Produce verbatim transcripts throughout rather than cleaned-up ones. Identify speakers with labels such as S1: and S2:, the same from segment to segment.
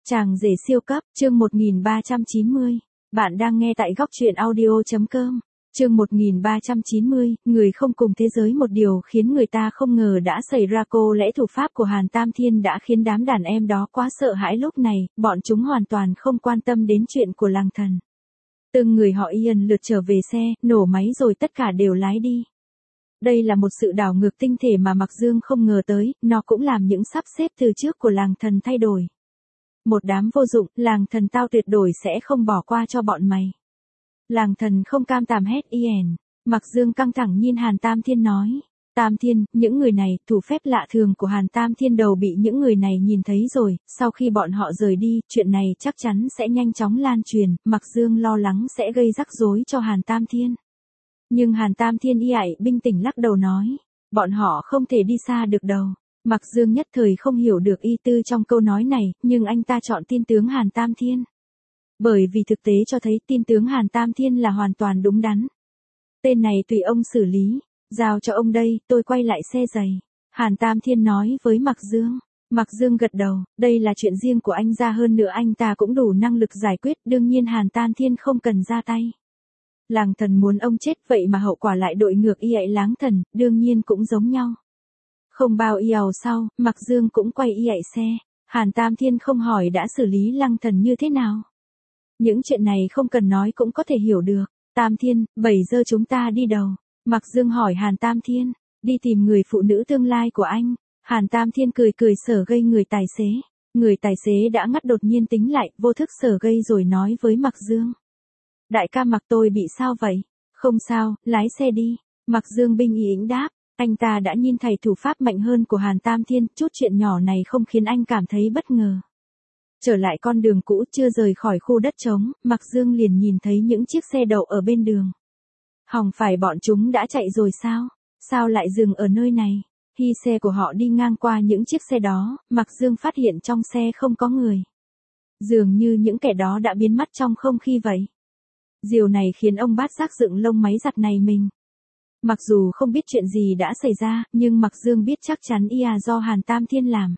S1: Chàng rể siêu cấp, chương một nghìn ba trăm chín mươi. Bạn đang nghe tại góc truyện audio.com. Chương một nghìn ba trăm chín mươi, người không cùng thế giới. Một điều khiến người ta không ngờ đã xảy ra. Cô lẽ thủ pháp của Hàn Tam Thiên đã khiến đám đàn em đó quá sợ hãi. Lúc này, bọn chúng hoàn toàn không quan tâm đến chuyện của Lang Thần. Từng người họ Ian lượt trở về xe, nổ máy rồi tất cả đều lái đi. Đây là một sự đảo ngược tinh thể mà Mạc Dương không ngờ tới, nó cũng làm những sắp xếp từ trước của Lang Thần thay đổi. Một đám vô dụng, Lang Thần tao tuyệt đối sẽ không bỏ qua cho bọn mày. Lang Thần không cam tàm hét Ian. Mạc Dương căng thẳng nhìn Hàn Tam Thiên nói. Tam Thiên, những người này, thủ phép lạ thường của Hàn Tam Thiên đầu bị những người này nhìn thấy rồi, sau khi bọn họ rời đi, chuyện này chắc chắn sẽ nhanh chóng lan truyền, Mạc Dương lo lắng sẽ gây rắc rối cho Hàn Tam Thiên. Nhưng Hàn Tam Thiên y ải bình tĩnh lắc đầu nói, bọn họ không thể đi xa được đâu. Mạc Dương nhất thời không hiểu được ý tư trong câu nói này, nhưng anh ta chọn tin tướng Hàn Tam Thiên. Bởi vì thực tế cho thấy tin tướng Hàn Tam Thiên là hoàn toàn đúng đắn. Tên này tùy ông xử lý, giao cho ông đây, tôi quay lại xe giày. Hàn Tam Thiên nói với Mạc Dương. Mạc Dương gật đầu, đây là chuyện riêng của anh, ra hơn nữa anh ta cũng đủ năng lực giải quyết, đương nhiên Hàn Tam Thiên không cần ra tay. Lang Thần muốn ông chết vậy mà hậu quả lại đội ngược y ạy Lang Thần, đương nhiên cũng giống nhau. Không bao lâu sau, Mạc Dương cũng quay y ạy xe. Hàn Tam Thiên không hỏi đã xử lý Lang Thần như thế nào. Những chuyện này không cần nói cũng có thể hiểu được. Tam Thiên, bảy giờ chúng ta đi đâu? Mạc Dương hỏi Hàn Tam Thiên. Đi tìm người phụ nữ tương lai của anh. Hàn Tam Thiên cười cười sở gây người tài xế. Người tài xế đã ngắt đột nhiên tính lại, vô thức sở gây rồi nói với Mạc Dương. Đại ca Mạc, tôi bị sao vậy? Không sao, lái xe đi. Mạc Dương bình ĩnh đáp. Anh ta đã nhìn thầy thủ pháp mạnh hơn của Hàn Tam Thiên, chút chuyện nhỏ này không khiến anh cảm thấy bất ngờ. Trở lại con đường cũ, chưa rời khỏi khu đất trống, Mạc Dương liền nhìn thấy những chiếc xe đậu ở bên đường. Hỏng phải bọn chúng đã chạy rồi sao? Sao lại dừng ở nơi này? Khi xe của họ đi ngang qua những chiếc xe đó, Mạc Dương phát hiện trong xe không có người. Dường như những kẻ đó đã biến mất trong không khí vậy. Điều này khiến ông Bát Giác dựng lông máy giặt này mình. Mặc dù không biết chuyện gì đã xảy ra, nhưng Mạc Dương biết chắc chắn ia do Hàn Tam Thiên làm.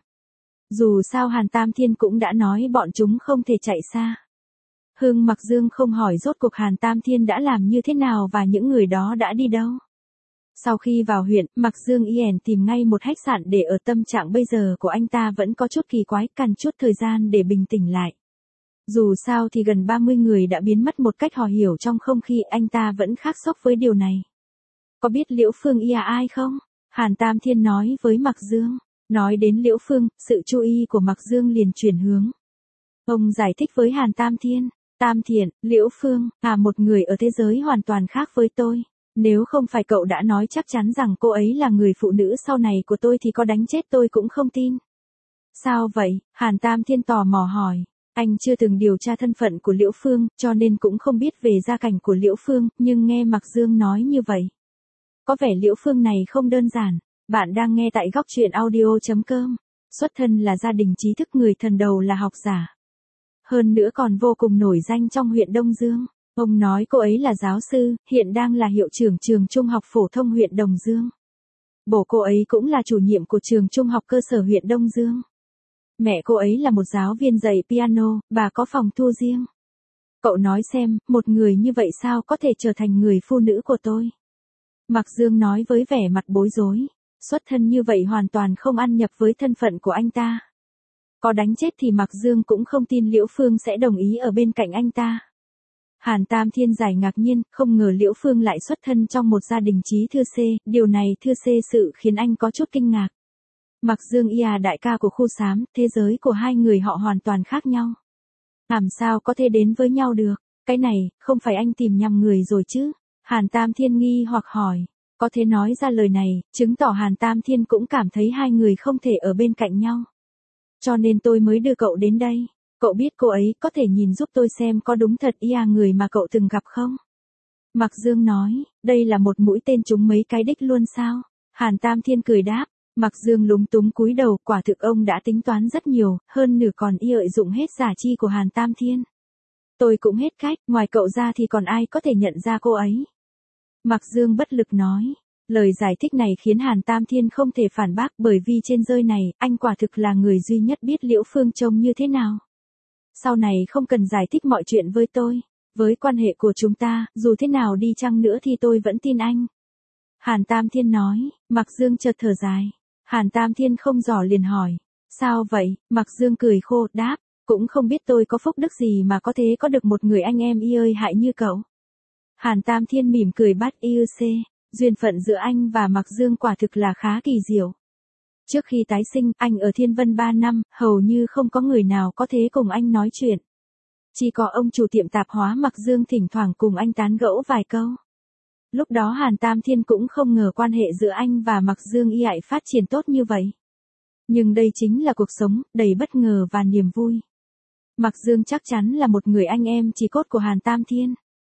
S1: Dù sao Hàn Tam Thiên cũng đã nói bọn chúng không thể chạy xa. Hưng Mạc Dương không hỏi rốt cuộc Hàn Tam Thiên đã làm như thế nào và những người đó đã đi đâu. Sau khi vào huyện, Mạc Dương Ian tìm ngay một khách sạn để ở. Tâm trạng bây giờ của anh ta vẫn có chút kỳ quái, cần chút thời gian để bình tĩnh lại. Dù sao thì gần ba mươi người đã biến mất một cách hò hiểu trong không khí, anh ta vẫn khá sốc với điều này. Có biết Liễu Phương ia ai không? Hàn Tam Thiên nói với Mạc Dương. Nói đến Liễu Phương, sự chú ý của Mạc Dương liền chuyển hướng. Ông giải thích với Hàn Tam Thiên. Tam Thiện, Liễu Phương, à một người ở thế giới hoàn toàn khác với tôi. Nếu không phải cậu đã nói chắc chắn rằng cô ấy là người phụ nữ sau này của tôi thì có đánh chết tôi cũng không tin. Sao vậy? Hàn Tam Thiên tò mò hỏi. Anh chưa từng điều tra thân phận của Liễu Phương, cho nên cũng không biết về gia cảnh của Liễu Phương, nhưng nghe Mạc Dương nói như vậy. Có vẻ Liễu Phương này không đơn giản. Bạn đang nghe tại góc truyện audio.com. Xuất thân là gia đình trí thức, người thần đầu là học giả. Hơn nữa còn vô cùng nổi danh trong huyện Đông Dương. Ông nói cô ấy là giáo sư, hiện đang là hiệu trưởng trường trung học phổ thông huyện Đồng Dương. Bố cô ấy cũng là chủ nhiệm của trường trung học cơ sở huyện Đông Dương. Mẹ cô ấy là một giáo viên dạy piano, bà có phòng thu riêng. Cậu nói xem, một người như vậy sao có thể trở thành người phụ nữ của tôi? Mạc Dương nói với vẻ mặt bối rối. Xuất thân như vậy hoàn toàn không ăn nhập với thân phận của anh ta. Có đánh chết thì Mạc Dương cũng không tin Liễu Phương sẽ đồng ý ở bên cạnh anh ta. Hàn Tam Thiên giải ngạc nhiên, không ngờ Liễu Phương lại xuất thân trong một gia đình trí thư C, điều này thư C sự khiến anh có chút kinh ngạc. Mạc Dương ia đại ca của khu xám, thế giới của hai người họ hoàn toàn khác nhau. Làm sao có thể đến với nhau được? Cái này, không phải anh tìm nhầm người rồi chứ? Hàn Tam Thiên nghi hoặc hỏi. Có thể nói ra lời này, chứng tỏ Hàn Tam Thiên cũng cảm thấy hai người không thể ở bên cạnh nhau. Cho nên tôi mới đưa cậu đến đây. Cậu biết cô ấy, có thể nhìn giúp tôi xem có đúng thật ia người mà cậu từng gặp không? Mạc Dương nói, đây là một mũi tên trúng mấy cái đích luôn sao? Hàn Tam Thiên cười đáp. Mạc Dương lúng túng cúi đầu, quả thực ông đã tính toán rất nhiều, hơn nửa còn y lợi dụng hết giả chi của Hàn Tam Thiên. Tôi cũng hết cách, ngoài cậu ra thì còn ai có thể nhận ra cô ấy? Mạc Dương bất lực nói. Lời giải thích này khiến Hàn Tam Thiên không thể phản bác, bởi vì trên rơi này, anh quả thực là người duy nhất biết Liễu Phương trông như thế nào. Sau này không cần giải thích mọi chuyện với tôi. Với quan hệ của chúng ta, dù thế nào đi chăng nữa thì tôi vẫn tin anh. Hàn Tam Thiên nói. Mạc Dương chợt thở dài. Hàn Tam Thiên không rõ liền hỏi. Sao vậy? Mạc Dương cười khô, đáp. Cũng không biết tôi có phúc đức gì mà có thể có được một người anh em y ơi hại như cậu. Hàn Tam Thiên mỉm cười bắt iu xê. Duyên phận giữa anh và Mạc Dương quả thực là khá kỳ diệu. Trước khi tái sinh, anh ở Thiên Vân ba năm, hầu như không có người nào có thể cùng anh nói chuyện. Chỉ có ông chủ tiệm tạp hóa Mạc Dương thỉnh thoảng cùng anh tán gẫu vài câu. Lúc đó Hàn Tam Thiên cũng không ngờ quan hệ giữa anh và Mạc Dương y ải phát triển tốt như vậy. Nhưng đây chính là cuộc sống, đầy bất ngờ và niềm vui. Mạc Dương chắc chắn là một người anh em chí cốt của Hàn Tam Thiên.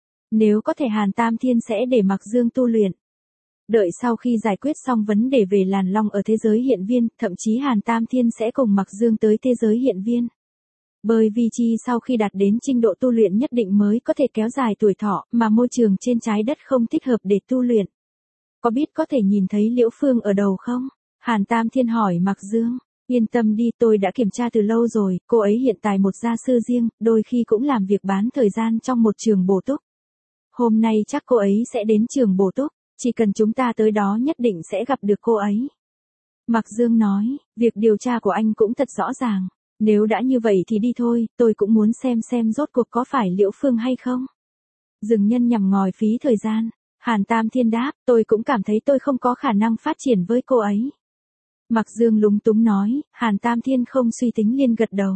S1: Nếu có thể Hàn Tam Thiên sẽ để Mạc Dương tu luyện. Đợi sau khi giải quyết xong vấn đề về Làn Long ở thế giới hiện viên, thậm chí Hàn Tam Thiên sẽ cùng Mạc Dương tới thế giới hiện viên. Bởi vì chi sau khi đạt đến trình độ tu luyện nhất định mới có thể kéo dài tuổi thọ, mà môi trường trên trái đất không thích hợp để tu luyện. Có biết có thể nhìn thấy Liễu Phương ở đầu không? Hàn Tam Thiên hỏi Mạc Dương. Yên tâm đi, tôi đã kiểm tra từ lâu rồi, cô ấy hiện tại một gia sư riêng, đôi khi cũng làm việc bán thời gian trong một trường bổ túc. Hôm nay chắc cô ấy sẽ đến trường bổ túc, chỉ cần chúng ta tới đó nhất định sẽ gặp được cô ấy. Mạc Dương nói, việc điều tra của anh cũng thật rõ ràng. Nếu đã như vậy thì đi thôi, tôi cũng muốn xem xem rốt cuộc có phải Liễu Phương hay không. Dừng nhân nhằm ngòi phí thời gian. Hàn Tam Thiên đáp, tôi cũng cảm thấy tôi không có khả năng phát triển với cô ấy. Mạc Dương lúng túng nói, Hàn Tam Thiên không suy tính liền gật đầu.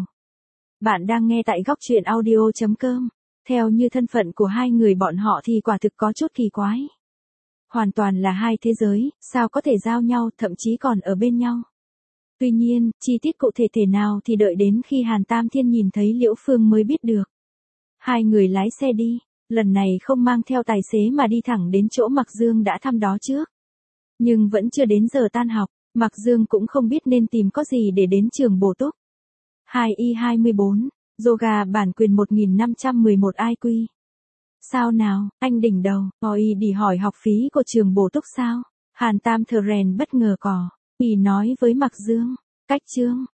S1: Bạn đang nghe tại góc truyện audio chấm com. Theo như thân phận của hai người bọn họ thì quả thực có chút kỳ quái. Hoàn toàn là hai thế giới, sao có thể giao nhau, thậm chí còn ở bên nhau. Tuy nhiên, chi tiết cụ thể thể nào thì đợi đến khi Hàn Tam Thiên nhìn thấy Liễu Phương mới biết được. Hai người lái xe đi, lần này không mang theo tài xế mà đi thẳng đến chỗ Mạc Dương đã thăm đó trước. Nhưng vẫn chưa đến giờ tan học, Mạc Dương cũng không biết nên tìm có gì để đến trường bổ túc. hai y hai mươi bốn, yoga bản quyền một nghìn năm trăm mười một i quy. Sao nào, anh đỉnh đầu, có ý đi hỏi học phí của trường bổ túc sao? Hàn Tam Thờ Rèn bất ngờ cò. Y nói với Mạc Dương, cách chương,